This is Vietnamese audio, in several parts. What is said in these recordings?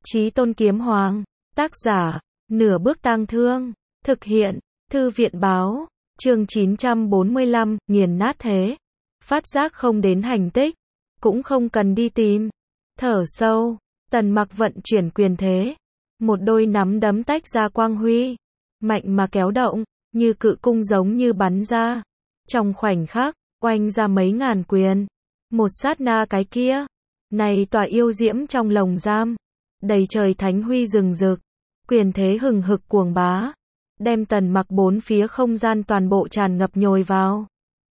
Chí Tôn Kiếm Hoàng. Tác giả, Nửa Bước Tang Thương. Thực hiện, Thư viện Báo. Chương 945, nghiền nát thế. Phát giác không đến hành tích. Cũng không cần đi tìm. Thở sâu, Tần Mặc vận chuyển quyền thế. Một đôi nắm đấm tách ra quang huy. Mạnh mà kéo động, như cự cung giống như bắn ra. Trong khoảnh khắc, oanh ra mấy ngàn quyền. Một sát na cái kia. Này tỏa yêu diễm trong lồng giam. Đầy trời thánh huy rừng rực. Quyền thế hừng hực cuồng bá. Đem Tần Mặc bốn phía không gian toàn bộ tràn ngập nhồi vào.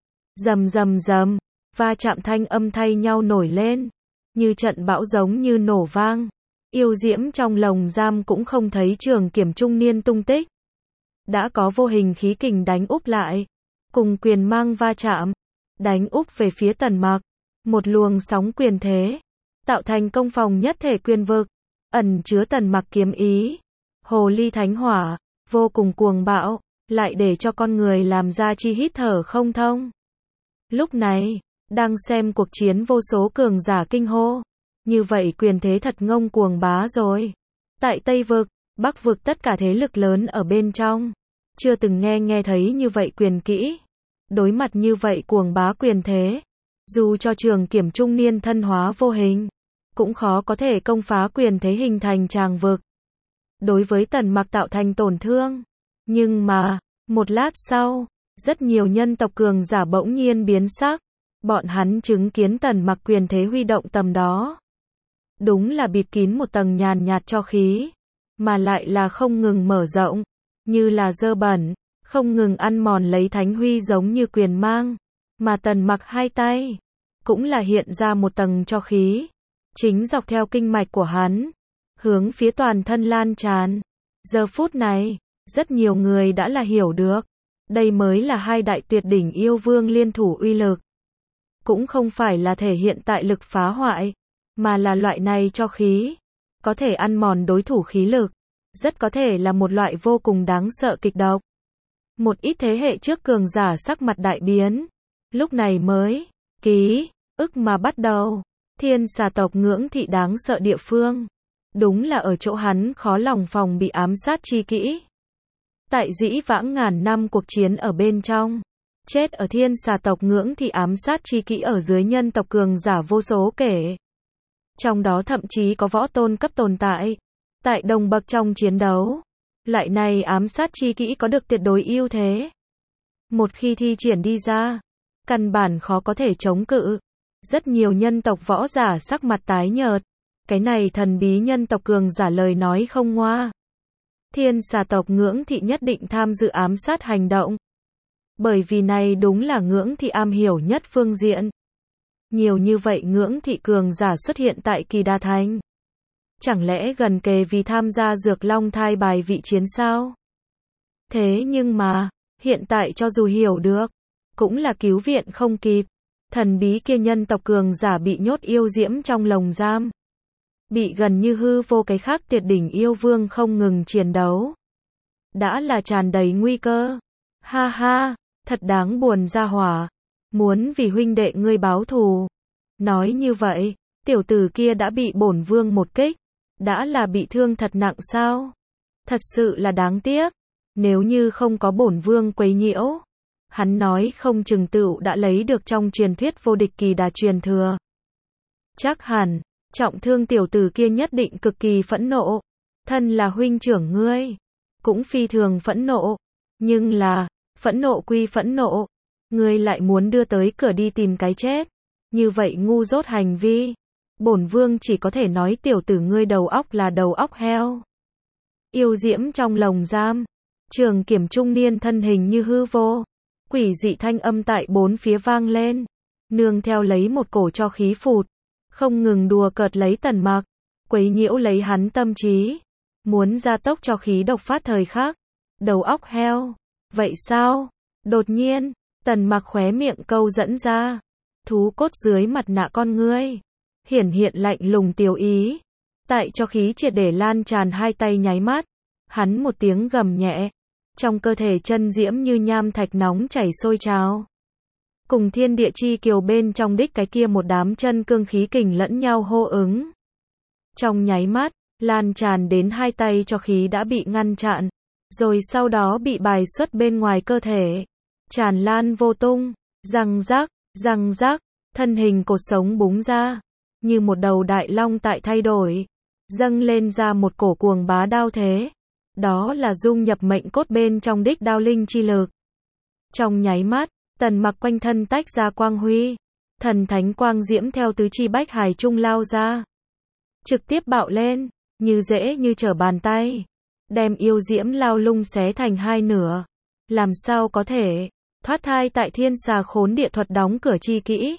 Rầm rầm rầm. Va chạm thanh âm thay nhau nổi lên. Như trận bão giống như nổ vang. Yêu diễm trong lồng giam cũng không thấy Trường Kiểm trung niên tung tích. Đã có vô hình khí kình đánh úp lại. Cùng quyền mang va chạm. Đánh úp về phía Tần Mặc. Một luồng sóng quyền thế. Tạo thành công phòng nhất thể quyền vực. Ẩn chứa Tần Mặc kiếm ý. Hồ ly thánh hỏa. Vô cùng cuồng bạo. Lại để cho con người làm ra chi hít thở không thông. Lúc này, đang xem cuộc chiến vô số cường giả kinh hô. Như vậy quyền thế thật ngông cuồng bá rồi. Tại Tây Vực, Bắc Vực tất cả thế lực lớn ở bên trong. Chưa từng nghe thấy như vậy quyền kỹ. Đối mặt như vậy cuồng bá quyền thế. Dù cho Trường Kiểm trung niên thân hóa vô hình. Cũng khó có thể công phá quyền thế hình thành tràng vực. Đối với Tần Mặc tạo thành tổn thương. Nhưng mà, một lát sau, rất nhiều nhân tộc cường giả bỗng nhiên biến sắc. Bọn hắn chứng kiến Tần Mặc quyền thế huy động tầm đó. Đúng là bịt kín một tầng nhàn nhạt cho khí. Mà lại là không ngừng mở rộng. Như là dơ bẩn. Không ngừng ăn mòn lấy thánh huy giống như quyền mang. Mà Tần Mặc hai tay. Cũng là hiện ra một tầng cho khí. Chính dọc theo kinh mạch của hắn. Hướng phía toàn thân lan tràn. Giờ phút này, rất nhiều người đã là hiểu được. Đây mới là hai đại tuyệt đỉnh yêu vương liên thủ uy lực. Cũng không phải là thể hiện tại lực phá hoại. Mà là loại này cho khí. Có thể ăn mòn đối thủ khí lực. Rất có thể là một loại vô cùng đáng sợ kịch độc. Một ít thế hệ trước cường giả sắc mặt đại biến. Lúc này mới, ký ức mà bắt đầu. Thiên xà tộc ngưỡng thị đáng sợ địa phương. Đúng là ở chỗ hắn khó lòng phòng bị ám sát chi kỹ. Tại dĩ vãng ngàn năm cuộc chiến ở bên trong. Chết ở thiên xà tộc ngưỡng thị ám sát chi kỹ ở dưới nhân tộc cường giả vô số kể. Trong đó thậm chí có võ tôn cấp tồn tại. Tại đồng bậc trong chiến đấu. Lại này ám sát chi kỹ có được tuyệt đối ưu thế. Một khi thi triển đi ra. Căn bản khó có thể chống cự. Rất nhiều nhân tộc võ giả sắc mặt tái nhợt. Cái này thần bí nhân tộc cường giả lời nói không ngoa. Thiên xà tộc ngưỡng thị nhất định tham dự ám sát hành động. Bởi vì này đúng là ngưỡng thị am hiểu nhất phương diện. Nhiều như vậy ngưỡng thị cường giả xuất hiện tại Kỳ Đà Thành. Chẳng lẽ gần kề vì tham gia Dược Long thai bài vị chiến sao? Thế nhưng mà, hiện tại cho dù hiểu được, cũng là cứu viện không kịp. Thần bí kia nhân tộc cường giả bị nhốt yêu diễm trong lồng giam. Bị gần như hư vô cái khác tuyệt đỉnh yêu vương không ngừng chiến đấu. Đã là tràn đầy nguy cơ. Ha ha, thật đáng buồn ra hỏa. Muốn vì huynh đệ ngươi báo thù. Nói như vậy, tiểu tử kia đã bị bổn vương một kích. Đã là bị thương thật nặng sao? Thật sự là đáng tiếc. Nếu như không có bổn vương quấy nhiễu. Hắn nói không chừng tựu đã lấy được trong truyền thuyết vô địch Kỳ Đà truyền thừa. Chắc hẳn, trọng thương tiểu tử kia nhất định cực kỳ phẫn nộ. Thân là huynh trưởng ngươi. Cũng phi thường phẫn nộ. Nhưng là, phẫn nộ quy phẫn nộ. Ngươi lại muốn đưa tới cửa đi tìm cái chết. Như vậy ngu dốt hành vi. Bổn vương chỉ có thể nói tiểu tử ngươi đầu óc là đầu óc heo. Yêu diễm trong lồng giam. Trường Kiểm trung niên thân hình như hư vô. Quỷ dị thanh âm tại bốn phía vang lên. Nương theo lấy một cổ cho khí phụt. Không ngừng đùa cợt lấy Tần Mặc. Quấy nhiễu lấy hắn tâm trí. Muốn gia tốc cho khí độc phát thời khắc. Đầu óc heo. Vậy sao? Đột nhiên, Tần Mặc khóe miệng câu dẫn ra. Thú cốt dưới mặt nạ con ngươi. Hiển hiện lạnh lùng tiêu ý. Tại cho khí triệt để lan tràn hai tay nháy mắt. Hắn một tiếng gầm nhẹ. Trong cơ thể chân diễm như nham thạch nóng chảy sôi trào. Cùng thiên địa chi kiều bên trong đích cái kia một đám chân cương khí kình lẫn nhau hô ứng. Trong nháy mắt, lan tràn đến hai tay cho khí đã bị ngăn chặn, rồi sau đó bị bài xuất bên ngoài cơ thể, tràn lan vô tung, răng rác, thân hình cột sống búng ra, như một đầu đại long tại thay đổi, dâng lên ra một cổ cuồng bá đao thế. Đó là dung nhập mệnh cốt bên trong đích đao linh chi lực. Trong nháy mắt, Tần Mặc quanh thân tách ra quang huy, thần thánh quang diễm theo tứ chi bách hải trung lao ra, trực tiếp bạo lên, như dễ như trở bàn tay, đem yêu diễm lao lung xé thành hai nửa. Làm sao có thể thoát thai tại thiên xà khốn địa thuật đóng cửa chi kỹ?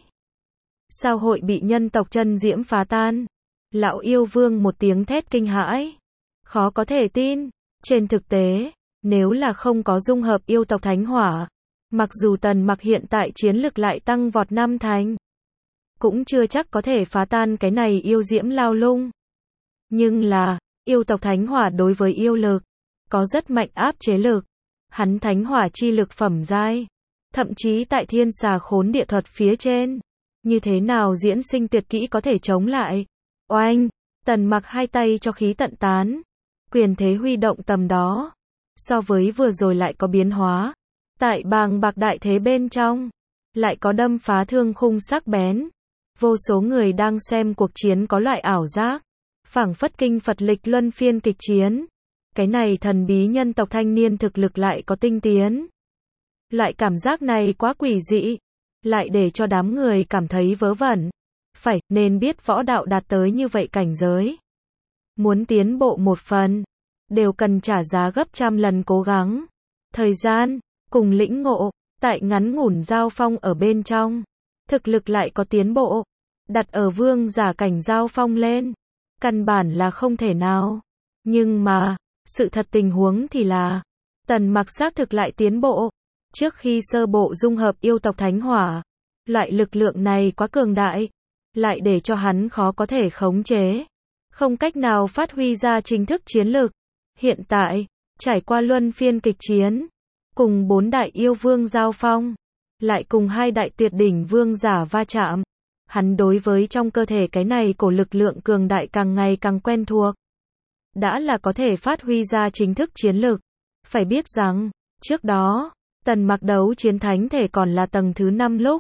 Sao hội bị nhân tộc chân diễm phá tan? Lão yêu vương một tiếng thét kinh hãi. Khó có thể tin. Trên thực tế, nếu là không có dung hợp yêu tộc thánh hỏa, mặc dù Tần Mặc hiện tại chiến lực lại tăng vọt 5 thành, cũng chưa chắc có thể phá tan cái này yêu diễm lao lung. Nhưng là, yêu tộc thánh hỏa đối với yêu lực, có rất mạnh áp chế lực. Hắn thánh hỏa chi lực phẩm giai, thậm chí tại thiên xà khốn địa thuật phía trên. Như thế nào diễn sinh tuyệt kỹ có thể chống lại? Oanh! Tần Mặc hai tay cho khí tận tán. Quyền thế huy động tầm đó. So với vừa rồi lại có biến hóa. Tại bàng bạc đại thế bên trong, lại có đâm phá thương khung sắc bén. Vô số người đang xem cuộc chiến có loại ảo giác. Phảng phất kinh Phật lịch luân phiên kịch chiến. Cái này thần bí nhân tộc thanh niên thực lực lại có tinh tiến. Loại cảm giác này quá quỷ dị. Lại để cho đám người cảm thấy vớ vẩn. Phải, nên biết võ đạo đạt tới như vậy cảnh giới. Muốn tiến bộ một phần, đều cần trả giá gấp trăm lần cố gắng. Thời gian, cùng lĩnh ngộ, tại ngắn ngủn giao phong ở bên trong. Thực lực lại có tiến bộ. Đặt ở vương giả cảnh giao phong lên. Căn bản là không thể nào. Nhưng mà, sự thật tình huống thì là, Tần Mặc xác thực lại tiến bộ. Trước khi sơ bộ dung hợp yêu tộc thánh hỏa, loại lực lượng này quá cường đại, lại để cho hắn khó có thể khống chế, không cách nào phát huy ra chính thức chiến lực. Hiện tại, trải qua luân phiên kịch chiến, cùng 4 đại yêu vương giao phong, lại cùng 2 đại tuyệt đỉnh vương giả va chạm, hắn đối với trong cơ thể cái này cổ lực lượng cường đại càng ngày càng quen thuộc, đã là có thể phát huy ra chính thức chiến lực. Phải biết rằng, trước đó, Tần Mặc đấu chiến thánh thể còn là tầng thứ 5 lúc,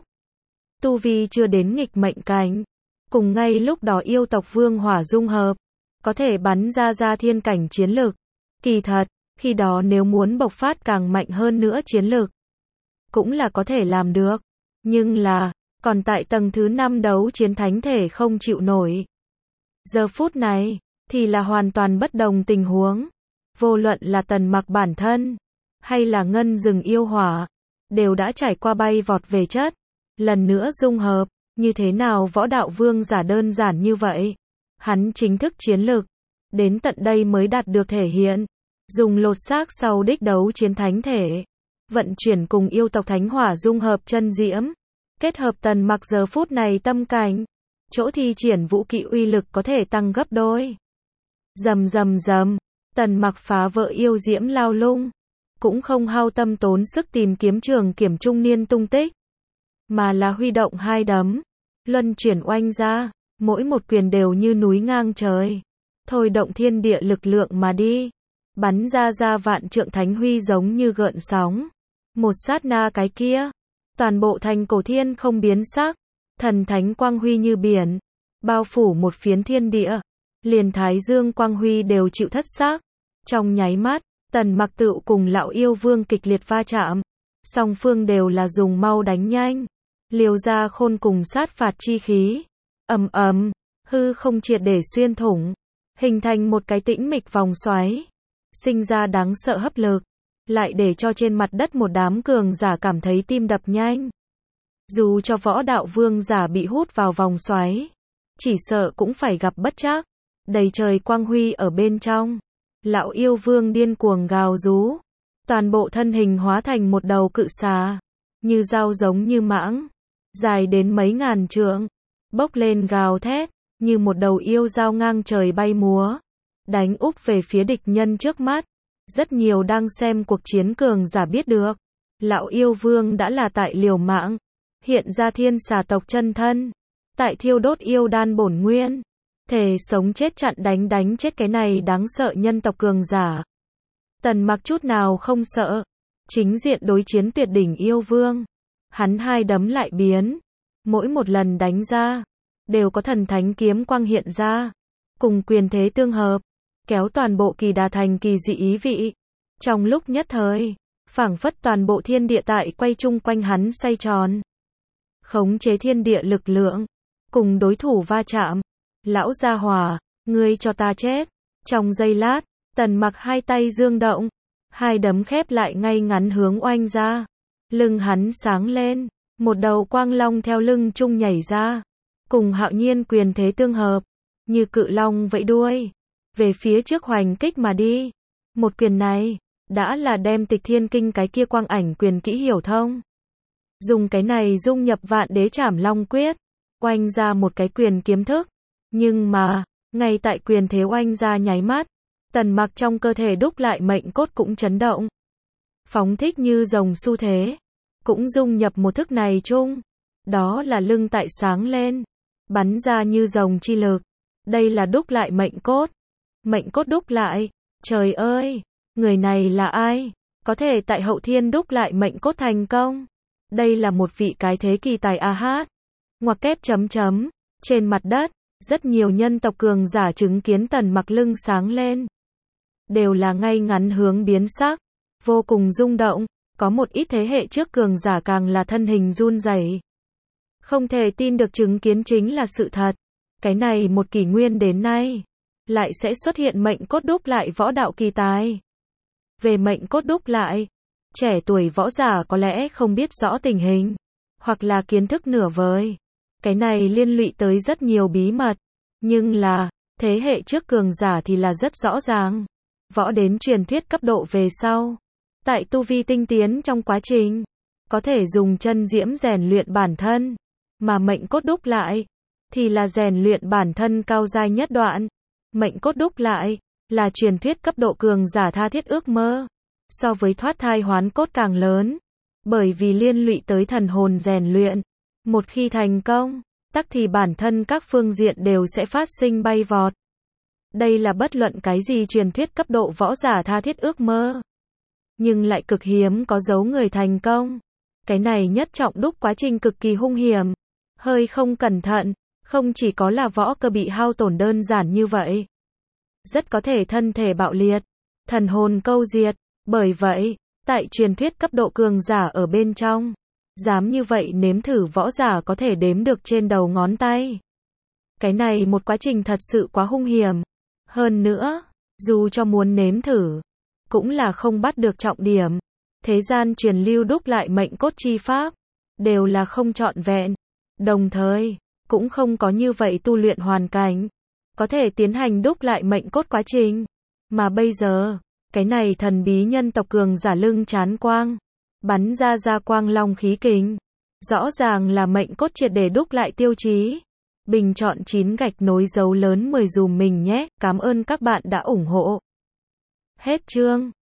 tu vi chưa đến nghịch mệnh cảnh, cùng ngay lúc đó yêu tộc vương hỏa dung hợp, có thể bắn ra thiên cảnh chiến lực. Kỳ thật, khi đó nếu muốn bộc phát càng mạnh hơn nữa chiến lực, cũng là có thể làm được. Nhưng là, còn tại tầng thứ 5 đấu chiến thánh thể không chịu nổi. Giờ phút này, thì là hoàn toàn bất đồng tình huống. Vô luận là Tần Mặc bản thân, hay là ngân rừng yêu hỏa, đều đã trải qua bay vọt về chất. Lần nữa dung hợp, như thế nào võ đạo vương giả đơn giản như vậy. Hắn chính thức chiến lực, đến tận đây mới đạt được thể hiện. Dùng lột xác sau đích đấu chiến thánh thể, vận chuyển cùng yêu tộc thánh hỏa dung hợp chân diễm, kết hợp Tần Mặc giờ phút này tâm cảnh, chỗ thi triển vũ kỹ uy lực có thể tăng gấp đôi. Rầm rầm rầm, Tần Mặc phá vỡ yêu diễm lao lung, cũng không hao tâm tốn sức tìm kiếm trường kiểm trung niên tung tích, mà là huy động hai đấm, luân chuyển oanh ra, mỗi một quyền đều như núi ngang trời, thôi động thiên địa lực lượng mà đi, bắn ra vạn trượng thánh huy giống như gợn sóng. Một sát na cái kia, toàn bộ thành cổ thiên không biến sắc, thần thánh quang huy như biển, bao phủ một phiến thiên địa, liền thái dương quang huy đều chịu thất xác. Trong nháy mắt, Tần Mặc tựu cùng lão yêu vương kịch liệt va chạm, song phương đều là dùng mau đánh nhanh, liều ra khôn cùng sát phạt chi khí, ầm ầm, hư không triệt để xuyên thủng, hình thành một cái tĩnh mịch vòng xoáy, sinh ra đáng sợ hấp lực, lại để cho trên mặt đất một đám cường giả cảm thấy tim đập nhanh. Dù cho võ đạo vương giả bị hút vào vòng xoáy, chỉ sợ cũng phải gặp bất trắc, đầy trời quang huy ở bên trong. Lão yêu vương điên cuồng gào rú, toàn bộ thân hình hóa thành một đầu cự xà, như dao giống như mãng, dài đến mấy ngàn trượng, bốc lên gào thét, như một đầu yêu dao ngang trời bay múa, đánh úp về phía địch nhân trước mắt. Rất nhiều đang xem cuộc chiến cường giả biết được, lão yêu vương đã là tại liều mạng, hiện ra thiên xà tộc chân thân, tại thiêu đốt yêu đan bổn nguyên, thề sống chết chặn đánh chết cái này đáng sợ nhân tộc cường giả. Tần Mặc chút nào không sợ, chính diện đối chiến tuyệt đỉnh yêu vương. Hắn hai đấm lại biến, mỗi một lần đánh ra, đều có thần thánh kiếm quang hiện ra, cùng quyền thế tương hợp, kéo toàn bộ kỳ đà thành kỳ dị ý vị. Trong lúc nhất thời, phảng phất toàn bộ thiên địa tại quay chung quanh hắn xoay tròn. Khống chế thiên địa lực lượng, cùng đối thủ va chạm. Lão gia hỏa, ngươi cho ta chết. Trong giây lát, Tần Mặc hai tay dương động, hai đấm khép lại ngay ngắn hướng oanh ra. Lưng hắn sáng lên, một đầu quang long theo lưng trung nhảy ra, cùng hạo nhiên quyền thế tương hợp, như cự long vẫy đuôi, về phía trước hoành kích mà đi. Một quyền này, đã là đem Tịch Thiên Kinh cái kia quang ảnh quyền kỹ hiểu thông. Dùng cái này dung nhập Vạn Đế Trảm Long Quyết, oanh ra một cái quyền kiếm thức. Nhưng mà, ngay tại quyền thế oanh ra nháy mắt, Tần Mặc trong cơ thể đúc lại mệnh cốt cũng chấn động. Phóng thích như rồng xu thế, cũng dung nhập một thức này chung. Đó là lưng tại sáng lên, bắn ra như rồng chi lực. Đây là đúc lại mệnh cốt. Mệnh cốt đúc lại, trời ơi, người này là ai? Có thể tại hậu thiên đúc lại mệnh cốt thành công. Đây là một vị cái thế kỳ tài a hát. Ngoặc kép chấm chấm, trên mặt đất, rất nhiều nhân tộc cường giả chứng kiến Tần Mặc lưng sáng lên. Đều là ngay ngắn hướng biến sắc, vô cùng rung động, có một ít thế hệ trước cường giả càng là thân hình run rẩy. Không thể tin được chứng kiến chính là sự thật. Cái này một kỷ nguyên đến nay, lại sẽ xuất hiện mệnh cốt đúc lại võ đạo kỳ tài. Về mệnh cốt đúc lại, trẻ tuổi võ giả có lẽ không biết rõ tình hình, hoặc là kiến thức nửa vời. Cái này liên lụy tới rất nhiều bí mật, nhưng là, thế hệ trước cường giả thì là rất rõ ràng. Võ đến truyền thuyết cấp độ về sau, tại tu vi tinh tiến trong quá trình, có thể dùng chân diễm rèn luyện bản thân, mà mệnh cốt đúc lại, thì là rèn luyện bản thân cao giai nhất đoạn. Mệnh cốt đúc lại, là truyền thuyết cấp độ cường giả tha thiết ước mơ, so với thoát thai hoán cốt càng lớn, bởi vì liên lụy tới thần hồn rèn luyện. Một khi thành công, tắc thì bản thân các phương diện đều sẽ phát sinh bay vọt. Đây là bất luận cái gì truyền thuyết cấp độ võ giả tha thiết ước mơ, nhưng lại cực hiếm có dấu người thành công. Cái này nhất trọng đúc quá trình cực kỳ hung hiểm, hơi không cẩn thận, không chỉ có là võ cơ bị hao tổn đơn giản như vậy, rất có thể thân thể bạo liệt, thần hồn câu diệt. Bởi vậy, tại truyền thuyết cấp độ cường giả ở bên trong, dám như vậy nếm thử võ giả có thể đếm được trên đầu ngón tay. Cái này một quá trình thật sự quá hung hiểm. Hơn nữa, dù cho muốn nếm thử, cũng là không bắt được trọng điểm. Thế gian truyền lưu đúc lại mệnh cốt chi pháp, đều là không trọn vẹn. Đồng thời, cũng không có như vậy tu luyện hoàn cảnh, có thể tiến hành đúc lại mệnh cốt quá trình. Mà bây giờ, cái này thần bí nhân tộc cường giả lưng chán quang, bắn ra quang long khí kình. Rõ ràng là mệnh cốt triệt để đúc lại tiêu chí. Bình chọn 9 gạch nối dấu lớn 10 dùm mình nhé. Cảm ơn các bạn đã ủng hộ. Hết chương.